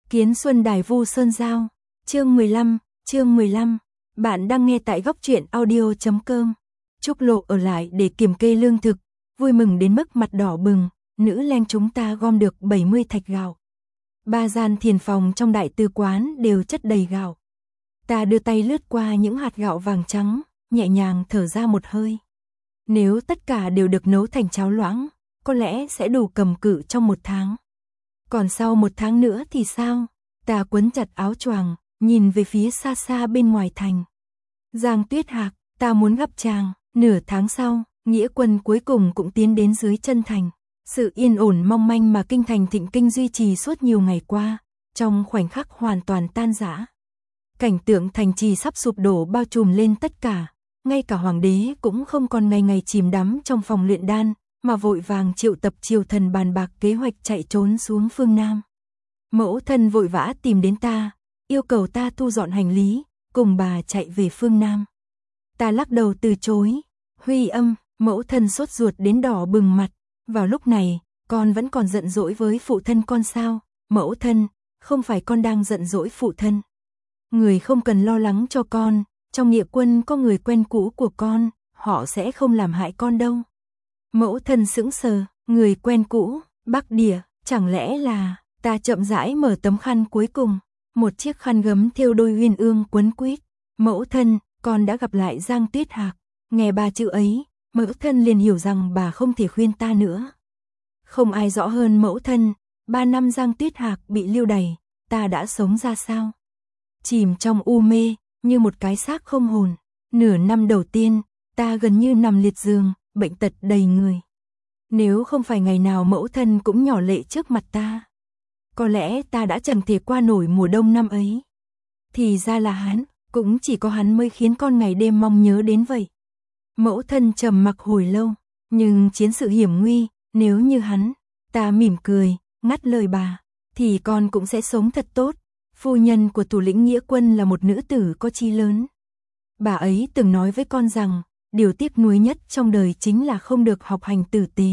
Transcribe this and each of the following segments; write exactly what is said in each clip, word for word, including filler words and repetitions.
Kiến Xuân Đài Vu Sơn Giao, chương mười lăm, chương mười lăm. Bạn đang nghe tại góc truyện audio chấm com. Trúc Lộ ở lại để kiểm kê lương thực, vui mừng đến mức mặt đỏ bừng, nữ leng chúng ta gom được bảy mươi thạch gạo. Ba gian thiền phòng trong đại tư quán đều chất đầy gạo. Ta đưa tay lướt qua những hạt gạo vàng trắng, nhẹ nhàng thở ra một hơi. Nếu tất cả đều được nấu thành cháo loãng, có lẽ sẽ đủ cầm cự trong một tháng. Còn sau một tháng nữa thì sao? Ta quấn chặt áo choàng, nhìn về phía xa xa bên ngoài thành. Giang Tuyết Hạc, ta muốn gặp chàng. Nửa tháng sau, nghĩa quân cuối cùng cũng tiến đến dưới chân thành. Sự yên ổn mong manh mà kinh thành Thịnh Kinh duy trì suốt nhiều ngày qua, trong khoảnh khắc hoàn toàn tan rã. Cảnh tượng thành trì sắp sụp đổ bao trùm lên tất cả, ngay cả hoàng đế cũng không còn ngày ngày chìm đắm trong phòng luyện đan, mà vội vàng triệu tập triều thần bàn bạc kế hoạch chạy trốn xuống phương Nam. Mẫu thân vội vã tìm đến ta, yêu cầu ta thu dọn hành lý, cùng bà chạy về phương Nam. Ta lắc đầu từ chối. Huy Âm, mẫu thân sốt ruột đến đỏ bừng mặt. Vào lúc này, con vẫn còn giận dỗi với phụ thân con sao? Mẫu thân, không phải con đang giận dỗi phụ thân. Người không cần lo lắng cho con, trong nghĩa quân có người quen cũ của con, họ sẽ không làm hại con đâu. Mẫu thân sững sờ, người quen cũ, Bắc Địa, chẳng lẽ là... Ta chậm rãi mở tấm khăn cuối cùng, một chiếc khăn gấm thêu đôi uyên ương quấn quýt. Mẫu thân, con đã gặp lại Giang Tuyết Hạc. Nghe ba chữ ấy, mẫu thân liền hiểu rằng bà không thể khuyên ta nữa. Không ai rõ hơn mẫu thân, ba năm Giang Tuyết Hạc bị lưu đày, ta đã sống ra sao? Chìm trong u mê, như một cái xác không hồn. Nửa năm đầu tiên, ta gần như nằm liệt giường, bệnh tật đầy người. Nếu không phải ngày nào mẫu thân cũng nhỏ lệ trước mặt ta, có lẽ ta đã chẳng thể qua nổi mùa đông năm ấy. Thì ra là hắn, cũng chỉ có hắn mới khiến con ngày đêm mong nhớ đến vậy. Mẫu thân trầm mặc hồi lâu, nhưng chiến sự hiểm nguy, nếu như hắn, ta mỉm cười, ngắt lời bà, thì con cũng sẽ sống thật tốt. Phu nhân của thủ lĩnh nghĩa quân là một nữ tử có chí lớn. Bà ấy từng nói với con rằng, điều tiếc nuối nhất trong đời chính là không được học hành tử tế.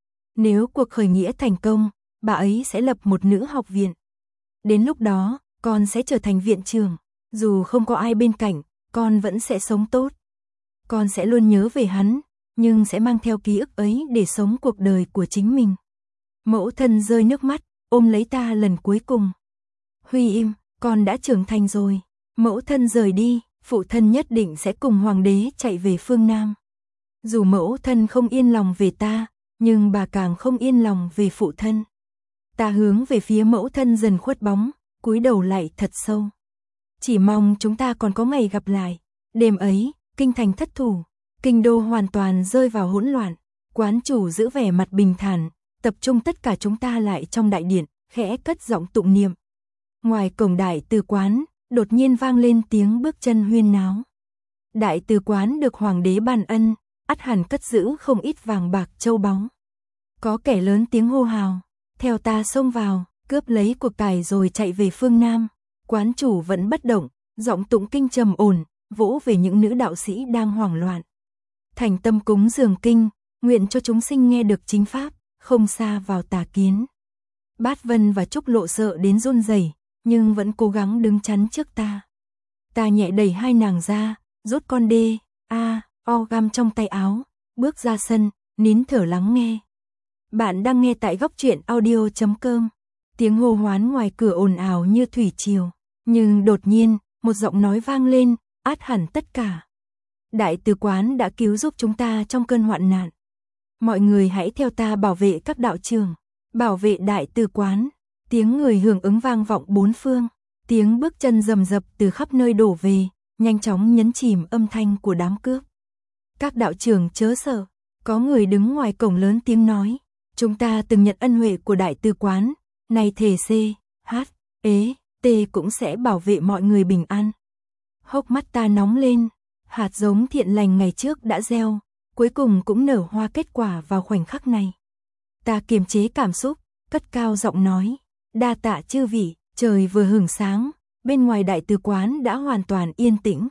Nếu cuộc khởi nghĩa thành công, bà ấy sẽ lập một nữ học viện. Đến lúc đó, con sẽ trở thành viện trưởng. Dù không có ai bên cạnh, con vẫn sẽ sống tốt. Con sẽ luôn nhớ về hắn, nhưng sẽ mang theo ký ức ấy để sống cuộc đời của chính mình. Mẫu thân rơi nước mắt, ôm lấy ta lần cuối cùng. Huy Im, con đã trưởng thành rồi. Mẫu thân rời đi, phụ thân nhất định sẽ cùng hoàng đế chạy về phương Nam. Dù mẫu thân không yên lòng về ta, nhưng bà càng không yên lòng về phụ thân. Ta hướng về phía mẫu thân dần khuất bóng, cúi đầu lại thật sâu. Chỉ mong chúng ta còn có ngày gặp lại. Đêm ấy, kinh thành thất thủ, kinh đô hoàn toàn rơi vào hỗn loạn. Quán chủ giữ vẻ mặt bình thản, tập trung tất cả chúng ta lại trong đại điện, khẽ cất giọng tụng niệm. Ngoài cổng đại tư quán, đột nhiên vang lên tiếng bước chân huyên náo. Đại tư quán được hoàng đế ban ân, ắt hẳn cất giữ không ít vàng bạc châu báu. Có kẻ lớn tiếng hô hào, theo ta xông vào, cướp lấy cuộc cải rồi chạy về phương Nam. Quán chủ vẫn bất động, giọng tụng kinh trầm ổn, vỗ về những nữ đạo sĩ đang hoảng loạn. Thành tâm cúng dường kinh, nguyện cho chúng sinh nghe được chính pháp, không xa vào tà kiến. Bát Vân và Trúc Lộ sợ đến run rẩy, nhưng vẫn cố gắng đứng chắn trước ta. Ta nhẹ đẩy hai nàng ra, rút con đê, a, o gam trong tay áo, bước ra sân, nín thở lắng nghe. Bạn đang nghe tại góc truyện audio chấm com. Tiếng hô hoán ngoài cửa ồn ào như thủy triều, nhưng đột nhiên, một giọng nói vang lên, át hẳn tất cả. Đại tư quán đã cứu giúp chúng ta trong cơn hoạn nạn. Mọi người hãy theo ta bảo vệ các đạo trường, bảo vệ đại tư quán. Tiếng người hưởng ứng vang vọng bốn phương, tiếng bước chân rầm rập từ khắp nơi đổ về, nhanh chóng nhấn chìm âm thanh của đám cướp. Các đạo trưởng chớ sợ, có người đứng ngoài cổng lớn tiếng nói, chúng ta từng nhận ân huệ của đại tư quán, nay thề C, H, ế, T cũng sẽ bảo vệ mọi người bình an. Hốc mắt ta nóng lên, hạt giống thiện lành ngày trước đã gieo, cuối cùng cũng nở hoa kết quả vào khoảnh khắc này. Ta kiềm chế cảm xúc, cất cao giọng nói, đa tạ chư vị. Trời vừa hửng sáng, bên ngoài đại tư quán đã hoàn toàn yên tĩnh.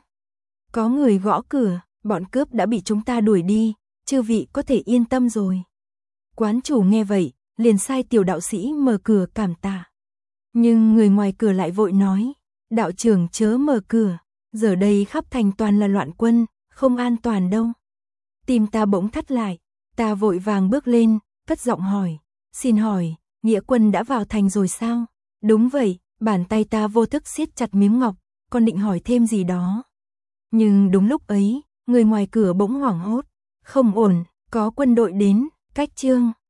Có người gõ cửa, bọn cướp đã bị chúng ta đuổi đi, chư vị có thể yên tâm rồi. Quán chủ nghe vậy, liền sai tiểu đạo sĩ mở cửa cảm tạ. Nhưng người ngoài cửa lại vội nói, đạo trưởng chớ mở cửa, giờ đây khắp thành toàn là loạn quân, không an toàn đâu. Tim ta bỗng thắt lại, ta vội vàng bước lên, cất giọng hỏi, xin hỏi, nghĩa quân đã vào thành rồi sao? Đúng vậy, bàn tay ta vô thức siết chặt miếng ngọc, còn định hỏi thêm gì đó. Nhưng đúng lúc ấy, người ngoài cửa bỗng hoảng hốt, không ổn, có quân đội đến, cách Trương